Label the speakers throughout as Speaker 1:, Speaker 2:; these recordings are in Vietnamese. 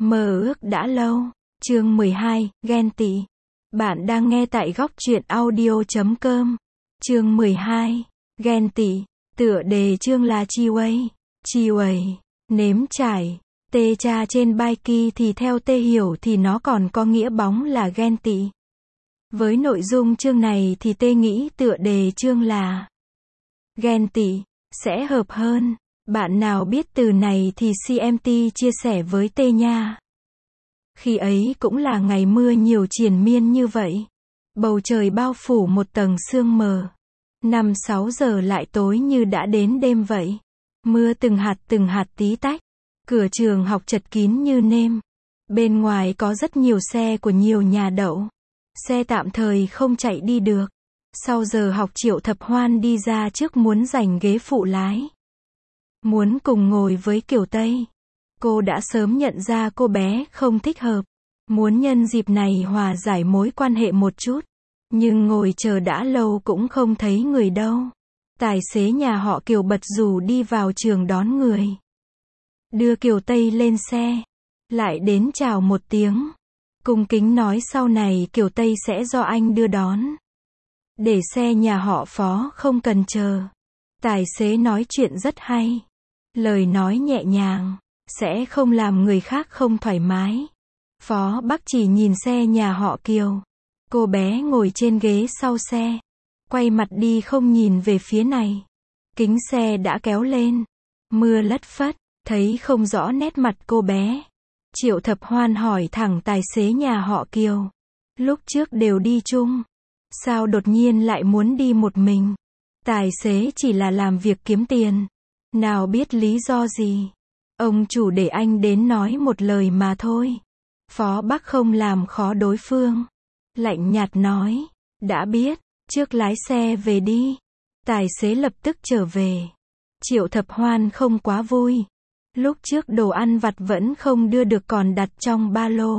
Speaker 1: Mơ ước đã lâu. Chương 12, ghen tị. Bạn đang nghe tại góc truyện audio.com. Chương 12, ghen tị. Tựa đề chương là Chiuây, nếm trải. Tê cha trên Baiki thì theo Tê hiểu thì nó còn có nghĩa bóng là ghen tị. Với nội dung chương này thì Tê nghĩ tựa đề chương là ghen tị sẽ hợp hơn. Bạn nào biết từ này thì CMT chia sẻ với Tê nha. Khi ấy cũng là ngày mưa nhiều triền miên như vậy. Bầu trời bao phủ một tầng sương mờ. 5-6 giờ lại tối như đã đến đêm vậy. Mưa từng hạt tí tách. Cửa trường học chật kín như nêm. Bên ngoài có rất nhiều xe của nhiều nhà đậu. Xe tạm thời không chạy đi được. Sau giờ học Triệu Thập Hoan đi ra trước muốn giành ghế phụ lái. Muốn cùng ngồi với Kiều Tây. Cô đã sớm nhận ra cô bé không thích hợp. Muốn nhân dịp này hòa giải mối quan hệ một chút. Nhưng ngồi chờ đã lâu cũng không thấy người đâu. Tài xế nhà họ Kiều bật rủ đi vào trường đón người. Đưa Kiều Tây lên xe. Lại đến chào một tiếng. Cung kính nói sau này Kiều Tây sẽ do anh đưa đón. Để xe nhà họ Phó không cần chờ. Tài xế nói chuyện rất hay. Lời nói nhẹ nhàng. Sẽ không làm người khác không thoải mái. Phó Bắc chỉ nhìn xe nhà họ Kiều. Cô bé ngồi trên ghế sau xe. Quay mặt đi không nhìn về phía này. Kính xe đã kéo lên. Mưa lất phất. Thấy không rõ nét mặt cô bé. Triệu Thập Hoan hỏi thẳng tài xế nhà họ Kiều. Lúc trước đều đi chung. Sao đột nhiên lại muốn đi một mình? Tài xế chỉ là làm việc kiếm tiền. Nào biết lý do gì. Ông chủ để anh đến nói một lời mà thôi. Phó Bắc không làm khó đối phương. Lạnh nhạt nói. Đã biết, trước lái xe về đi. Tài xế lập tức trở về. Triệu Thập Hoan không quá vui. Lúc trước đồ ăn vặt vẫn không đưa được còn đặt trong ba lô.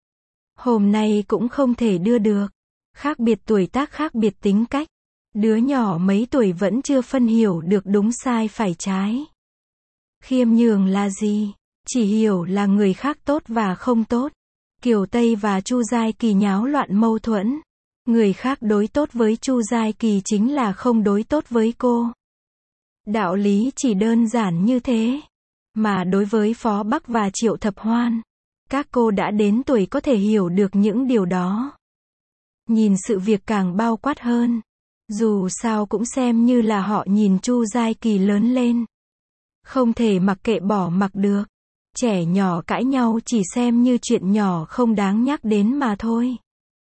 Speaker 1: Hôm nay cũng không thể đưa được. Khác biệt tuổi tác khác biệt tính cách. Đứa nhỏ mấy tuổi vẫn chưa phân hiểu được đúng sai phải trái. Khiêm nhường là gì? Chỉ hiểu là người khác tốt và không tốt. Kiều Tây và Chu Giai Kỳ nháo loạn mâu thuẫn. Người khác đối tốt với Chu Giai Kỳ chính là không đối tốt với cô. Đạo lý chỉ đơn giản như thế. Mà đối với Phó Bắc và Triệu Thập Hoan, các cô đã đến tuổi có thể hiểu được những điều đó. Nhìn sự việc càng bao quát hơn. Dù sao cũng xem như là họ nhìn Chu Giai Kỳ lớn lên. Không thể mặc kệ bỏ mặc được. Trẻ nhỏ cãi nhau chỉ xem như chuyện nhỏ không đáng nhắc đến mà thôi.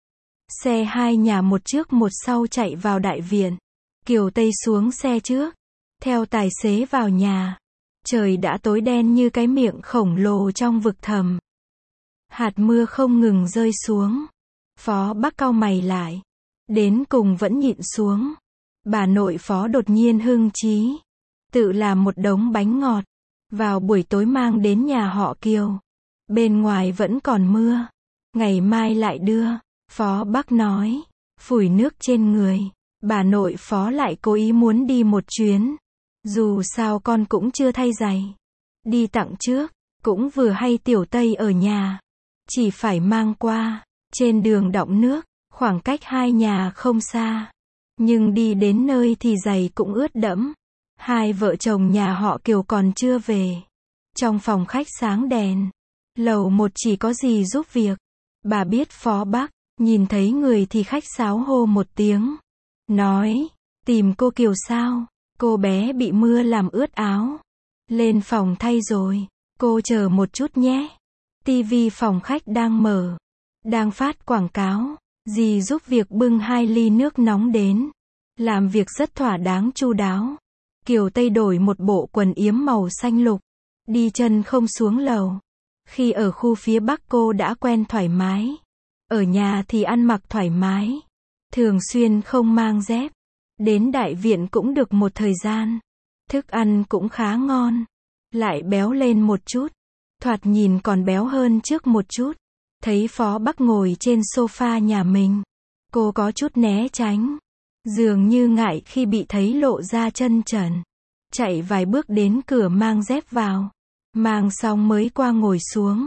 Speaker 1: Xe hai nhà một trước một sau chạy vào đại viện. Kiều Tây xuống xe trước. Theo tài xế vào nhà. Trời đã tối đen như cái miệng khổng lồ trong vực thẳm. Hạt mưa không ngừng rơi xuống. Phó Bắc cau mày lại. Đến cùng vẫn nhịn xuống. Bà nội Phó đột nhiên hưng chí. Tự làm một đống bánh ngọt. Vào buổi tối mang đến nhà họ Kiều. Bên ngoài vẫn còn mưa. Ngày mai lại đưa. Phó Bắc nói. Phủi nước trên người. Bà nội Phó lại cố ý muốn đi một chuyến. Dù sao con cũng chưa thay giày. Đi tặng trước. Cũng vừa hay Tiểu Tây ở nhà. Chỉ phải mang qua. Trên đường đọng nước. Khoảng cách hai nhà không xa. Nhưng đi đến nơi thì giày cũng ướt đẫm. Hai vợ chồng nhà họ Kiều còn chưa về. Trong phòng khách sáng đèn. Lầu một chỉ có gì giúp việc. Bà biết Phó Bắc. Nhìn thấy người thì khách sáo hô một tiếng. Nói. Tìm cô Kiều sao? Cô bé bị mưa làm ướt áo. Lên phòng thay rồi. Cô chờ một chút nhé. Tivi phòng khách đang mở. Đang phát quảng cáo. Dì giúp việc bưng 2 ly nước nóng đến. Làm việc rất thỏa đáng chu đáo. Kiều Tây đổi một bộ quần yếm màu xanh lục. Đi chân không xuống lầu. Khi ở khu phía Bắc cô đã quen thoải mái. Ở nhà thì ăn mặc thoải mái. Thường xuyên không mang dép. Đến đại viện cũng được một thời gian. Thức ăn cũng khá ngon. Lại béo lên một chút. Thoạt nhìn còn béo hơn trước một chút. Thấy Phó Bắc ngồi trên sofa nhà mình. Cô có chút né tránh. Dường như ngại khi bị thấy lộ ra chân trần. Chạy vài bước đến cửa mang dép vào. Mang xong mới qua ngồi xuống.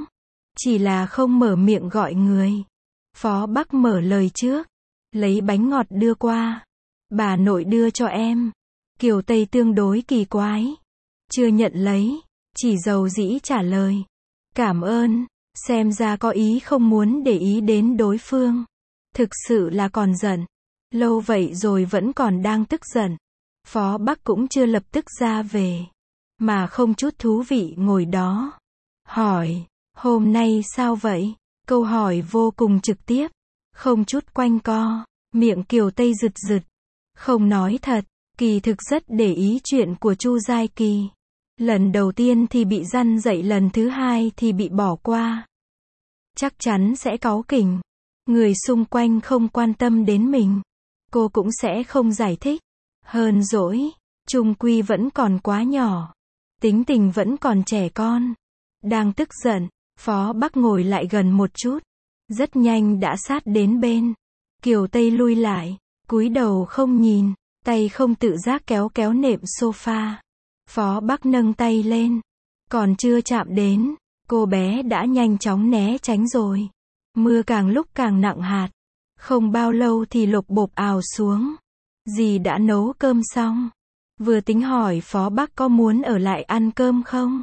Speaker 1: chỉ là không mở miệng gọi người. Phó Bắc mở lời trước, lấy bánh ngọt đưa qua. Bà nội đưa cho em. Kiều Tây tương đối kỳ quái, chưa nhận lấy, chỉ dầu dĩ trả lời. Cảm ơn, xem ra có ý không muốn để ý đến đối phương. Thực sự là còn giận. Lâu vậy rồi vẫn còn đang tức giận. Phó Bắc cũng chưa lập tức ra về, mà không chút thú vị ngồi đó. Hỏi, hôm nay sao vậy? Câu hỏi vô cùng trực tiếp, không chút quanh co. Miệng Kiều Tây rực rực. Không nói thật, kỳ thực rất để ý chuyện của Chu Giai Kỳ. Lần đầu tiên thì bị răn dạy, lần thứ hai thì bị bỏ qua. Chắc chắn sẽ cáu kỉnh. Người xung quanh không quan tâm đến mình, cô cũng sẽ không giải thích. Hờn dỗi, chung quy vẫn còn quá nhỏ. Tính tình vẫn còn trẻ con. Đang tức giận, Phó Bắc ngồi lại gần một chút. Rất nhanh đã sát đến bên. Kiều Tây lui lại, cúi đầu không nhìn, tay không tự giác kéo kéo nệm sofa. Phó Bắc nâng tay lên, còn chưa chạm đến, cô bé đã nhanh chóng né tránh rồi. Mưa càng lúc càng nặng hạt, không bao lâu thì lộp bộp ào xuống. Dì đã nấu cơm xong, vừa tính hỏi Phó Bắc có muốn ở lại ăn cơm không.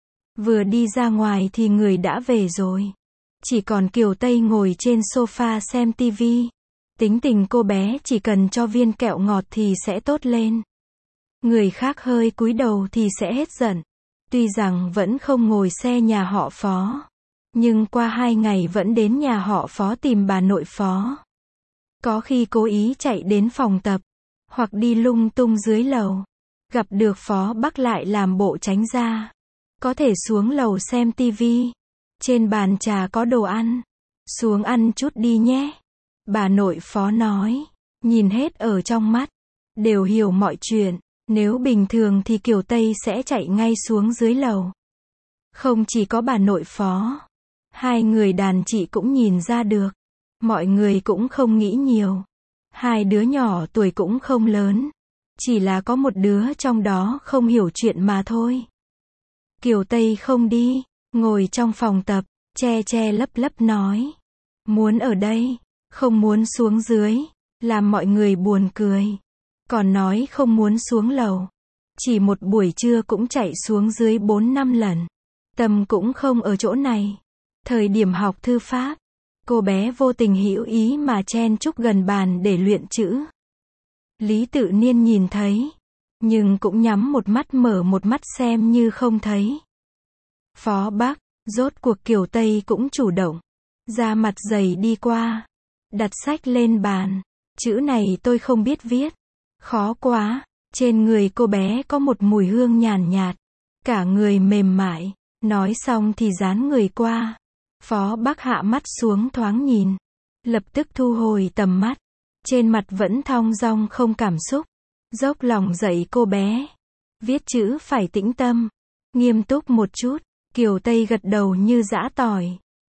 Speaker 1: Vừa đi ra ngoài thì người đã về rồi. Chỉ còn Kiều Tây ngồi trên sofa xem tivi. Tính tình cô bé chỉ cần cho viên kẹo ngọt thì sẽ tốt lên. Người khác hơi cúi đầu thì sẽ hết giận. Tuy rằng vẫn không ngồi xe nhà họ Phó, nhưng qua 2 ngày vẫn đến nhà họ Phó tìm bà nội Phó. Có khi cố ý chạy đến phòng tập, hoặc đi lung tung dưới lầu. Gặp được Phó Bắc lại làm bộ tránh ra. Có thể xuống lầu xem tivi. Trên bàn trà có đồ ăn. Xuống ăn chút đi nhé. Bà nội Phó nói. Nhìn hết ở trong mắt. Đều hiểu mọi chuyện. Nếu bình thường thì Kiều Tây sẽ chạy ngay xuống dưới lầu. Không chỉ có bà nội Phó. 2 người đàn chị cũng nhìn ra được. Mọi người cũng không nghĩ nhiều. 2 đứa nhỏ tuổi cũng không lớn. Chỉ là có một đứa trong đó không hiểu chuyện mà thôi. Kiều Tây không đi, ngồi trong phòng tập, che che lấp lấp nói. Muốn ở đây, không muốn xuống dưới, làm mọi người buồn cười. Còn nói không muốn xuống lầu. Chỉ một buổi trưa cũng chạy xuống dưới 4-5 lần. Tâm cũng không ở chỗ này. Thời điểm học thư pháp, cô bé vô tình hữu ý mà chen chúc gần bàn để luyện chữ. Lý Tự Niên nhìn thấy, nhưng cũng nhắm một mắt mở một mắt xem như không thấy. Phó Bắc, rốt cuộc Kiều Tây cũng chủ động, ra mặt dày đi qua, đặt sách lên bàn. Chữ này tôi không biết viết, khó quá. Trên người cô bé có một mùi hương nhàn nhạt, cả người mềm mại. Nói xong thì dán người qua. Phó Bắc hạ mắt xuống thoáng nhìn, lập tức thu hồi tầm mắt. Trên mặt vẫn thong dong không cảm xúc. Dốc lòng dạy cô bé. Viết chữ phải tĩnh tâm, nghiêm túc một chút. Kiều Tây gật đầu như giã tỏi.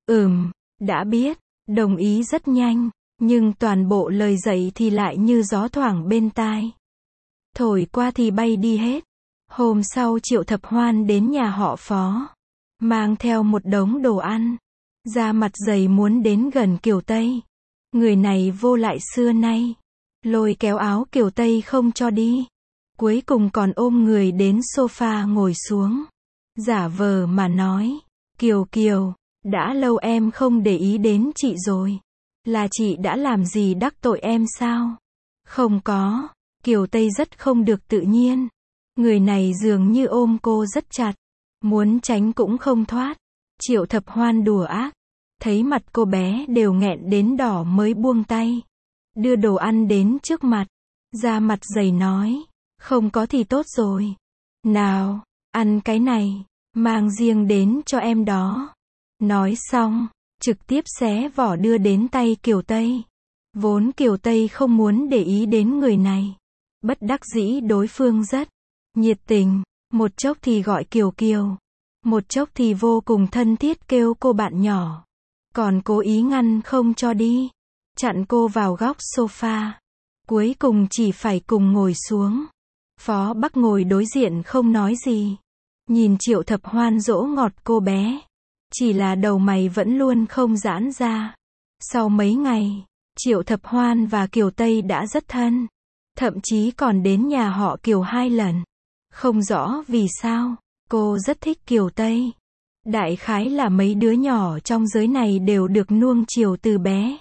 Speaker 1: Đã biết, đồng ý rất nhanh. Nhưng toàn bộ lời dạy thì lại như gió thoảng bên tai. Thổi qua thì bay đi hết. Hôm sau Triệu Thập Hoan đến nhà họ Phó, mang theo một đống đồ ăn. Ra mặt dày muốn đến gần Kiều Tây. Người này vô lại xưa nay. Lôi kéo áo Kiều Tây không cho đi. Cuối cùng còn ôm người đến sofa ngồi xuống. Giả vờ mà nói. Kiều Kiều, đã lâu em không để ý đến chị rồi. Là chị đã làm gì đắc tội em sao? Không có. Kiều Tây rất không được tự nhiên. Người này dường như ôm cô rất chặt. Muốn tránh cũng không thoát. Triệu Thập Hoan đùa ác. Thấy mặt cô bé đều nghẹn đến đỏ mới buông tay. Đưa đồ ăn đến trước mặt. Ra mặt dày nói. Không có thì tốt rồi. Nào, ăn cái này. Mang riêng đến cho em đó. Nói xong, trực tiếp xé vỏ đưa đến tay Kiều Tây. Vốn Kiều Tây không muốn để ý đến người này. Bất đắc dĩ đối phương rất nhiệt tình. Một chốc thì gọi Kiều Kiều. Một chốc thì vô cùng thân thiết kêu cô bạn nhỏ. Còn cố ý ngăn không cho đi. Chặn cô vào góc sofa. Cuối cùng chỉ phải cùng ngồi xuống. Phó Bắc ngồi đối diện không nói gì. Nhìn Triệu Thập Hoan dỗ ngọt cô bé. Chỉ là đầu mày vẫn luôn không giãn ra. Sau mấy ngày, Triệu Thập Hoan và Kiều Tây đã rất thân. Thậm chí còn đến nhà họ Kiều 2 lần. Không rõ vì sao, cô rất thích Kiều Tây. Đại khái là mấy đứa nhỏ trong giới này đều được nuông chiều từ bé.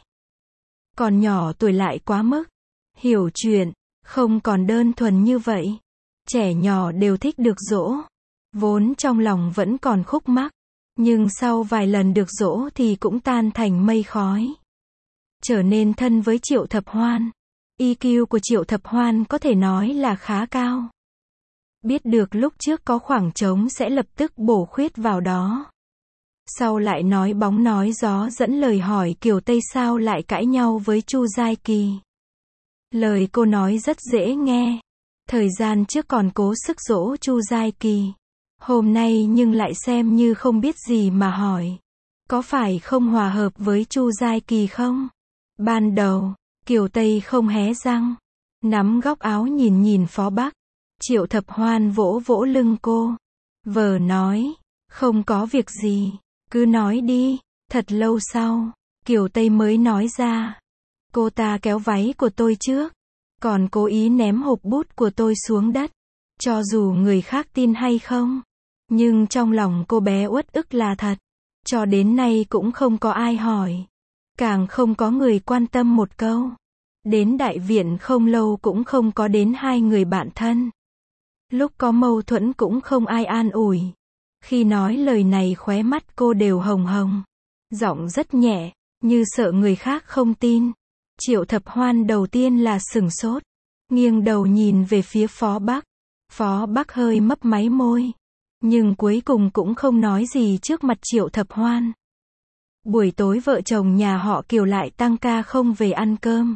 Speaker 1: Còn nhỏ tuổi lại quá mức. Hiểu chuyện, không còn đơn thuần như vậy. Trẻ nhỏ đều thích được dỗ. Vốn trong lòng vẫn còn khúc mắc. Nhưng sau vài lần được dỗ thì cũng tan thành mây khói. Trở nên thân với Triệu Thập Hoan. EQ của Triệu Thập Hoan có thể nói là khá cao. Biết được lúc trước có khoảng trống sẽ lập tức bổ khuyết vào đó. Sau lại nói bóng nói gió dẫn lời hỏi Kiều Tây sao lại cãi nhau với Chu Giai Kỳ. Lời cô nói rất dễ nghe. Thời gian trước còn cố sức dỗ Chu Giai Kỳ. Hôm nay nhưng lại xem như không biết gì mà hỏi. Có phải không hòa hợp với Chu Giai Kỳ không? Ban đầu, Kiều Tây không hé răng. Nắm góc áo nhìn nhìn Phó Bắc. Triệu Thập Hoan vỗ vỗ lưng cô. Vờ nói, không có việc gì, cứ nói đi. Thật lâu sau, Kiều Tây mới nói ra. Cô ta kéo váy của tôi trước. Còn cố ý ném hộp bút của tôi xuống đất. Cho dù người khác tin hay không. Nhưng trong lòng cô bé uất ức là thật. Cho đến nay cũng không có ai hỏi. Càng không có người quan tâm một câu. Đến đại viện không lâu cũng không có đến 2 người bạn thân. Lúc có mâu thuẫn cũng không ai an ủi. Khi nói lời này khóe mắt cô đều hồng hồng. Giọng rất nhẹ, như sợ người khác không tin. Triệu Thập Hoan đầu tiên là sửng sốt. Nghiêng đầu nhìn về phía Phó Bắc. Phó Bắc hơi mấp máy môi. Nhưng cuối cùng cũng không nói gì trước mặt Triệu Thập Hoan. Buổi tối vợ chồng nhà họ Kiều lại tăng ca không về ăn cơm.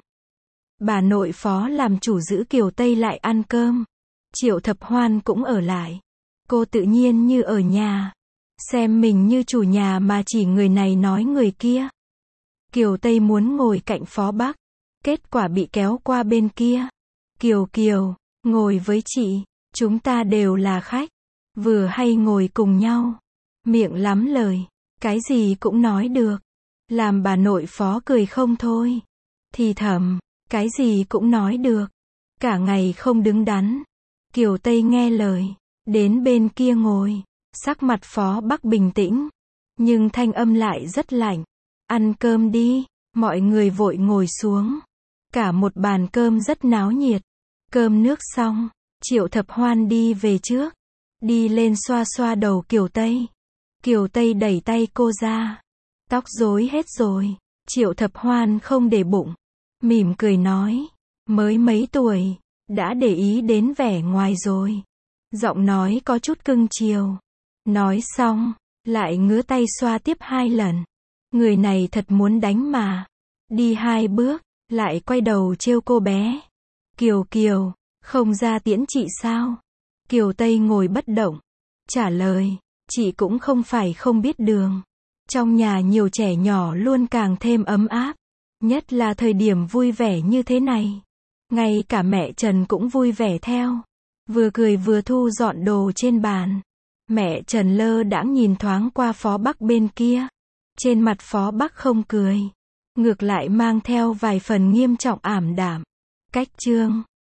Speaker 1: Bà nội Phó làm chủ giữ Kiều Tây lại ăn cơm. Triệu Thập Hoan cũng ở lại. Cô tự nhiên như ở nhà. Xem mình như chủ nhà mà chỉ người này nói người kia. Kiều Tây muốn ngồi cạnh Phó Bắc. Kết quả bị kéo qua bên kia. Kiều Kiều, ngồi với chị. Chúng ta đều là khách. Vừa hay ngồi cùng nhau. Miệng lắm lời. Cái gì cũng nói được. Làm bà nội Phó cười không thôi. Thì thầm, cái gì cũng nói được. Cả ngày không đứng đắn. Kiều Tây nghe lời. Đến bên kia ngồi. Sắc mặt Phó Bắc bình tĩnh. Nhưng thanh âm lại rất lạnh. Ăn cơm đi. Mọi người vội ngồi xuống. Cả một bàn cơm rất náo nhiệt. Cơm nước xong. Triệu Thập Hoan đi về trước. Đi lên xoa xoa đầu Kiều Tây. Kiều Tây đẩy tay cô ra. Tóc rối hết rồi. Triệu Thập Hoan không để bụng. Mỉm cười nói. Mới mấy tuổi. Đã để ý đến vẻ ngoài rồi. Giọng nói có chút cưng chiều. Nói xong. Lại ngứa tay xoa tiếp 2 lần. Người này thật muốn đánh mà. Đi 2 bước. Lại quay đầu trêu cô bé. Kiều Kiều. Không ra tiễn chị sao? Kiều Tây ngồi bất động. Trả lời. Chị cũng không phải không biết đường. Trong nhà nhiều trẻ nhỏ luôn càng thêm ấm áp. Nhất là thời điểm vui vẻ như thế này. Ngay cả mẹ Trần cũng vui vẻ theo. Vừa cười vừa thu dọn đồ trên bàn. Mẹ Trần lơ đãng nhìn thoáng qua Phó Bắc bên kia. Trên mặt Phó Bắc không cười. Ngược lại mang theo vài phần nghiêm trọng ảm đạm. Cách chương